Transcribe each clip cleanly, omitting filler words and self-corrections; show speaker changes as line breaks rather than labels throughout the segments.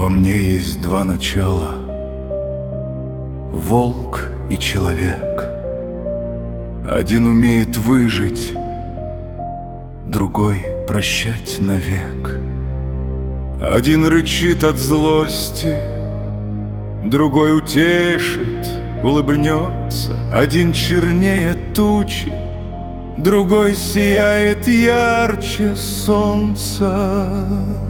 мне есть два начала: волк и человек. Один умеет выжить, другой прощать навек. Один рычит от злости, другой утешит, улыбнется. Один чернее тучи, другой сияет ярче солнца.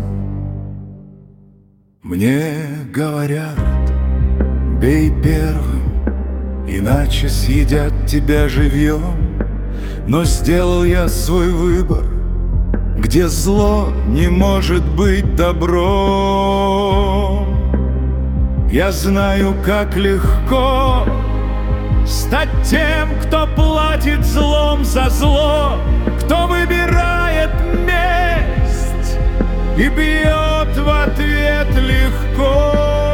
Мне говорят: бей первым, иначе съедят тебя живьем. Но сделал я свой выбор, где зло не может быть добром. Я знаю, как легко стать тем, кто платит злом за зло, кто выбирает месть и бьет в ответ легко.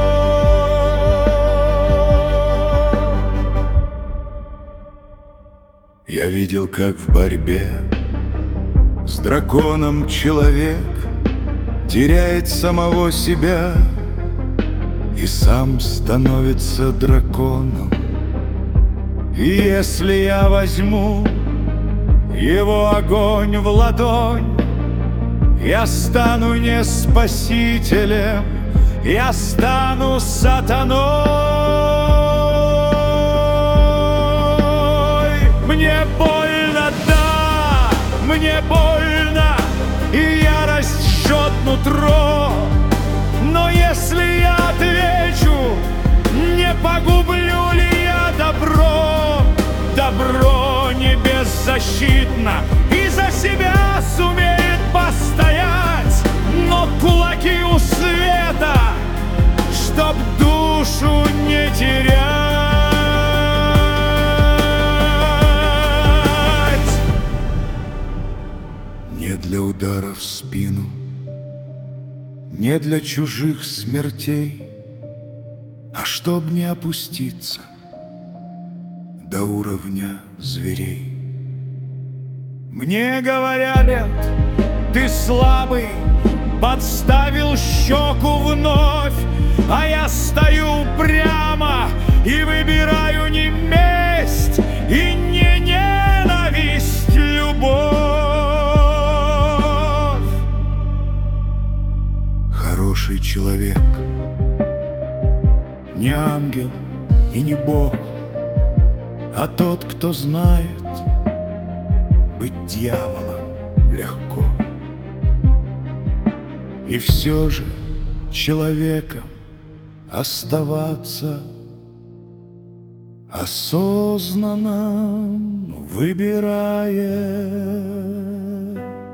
Я видел, как в борьбе с драконом человек теряет самого себя и сам становится драконом. И если я возьму его огонь в ладонь, я стану не спасителем, я стану сатаной. Мне больно, да, мне больно, и ярость жжет нутро. Но если я отвечу, не погублю ли я добро? Добро не беззащитно и за себя сумеет постоять, но кулаки у света, чтоб душу не терять. Не для удара в спину, не для чужих смертей, а чтоб не опуститься до уровня зверей. Мне говорят: ты слабый, подставил щеку вновь, а я стою прямо и выбираю не месть и не ненависть, любовь. Хороший человек не ангел и не бог, а тот, кто знает, быть дьяволом легко. И все же человеком оставаться осознанно выбирает.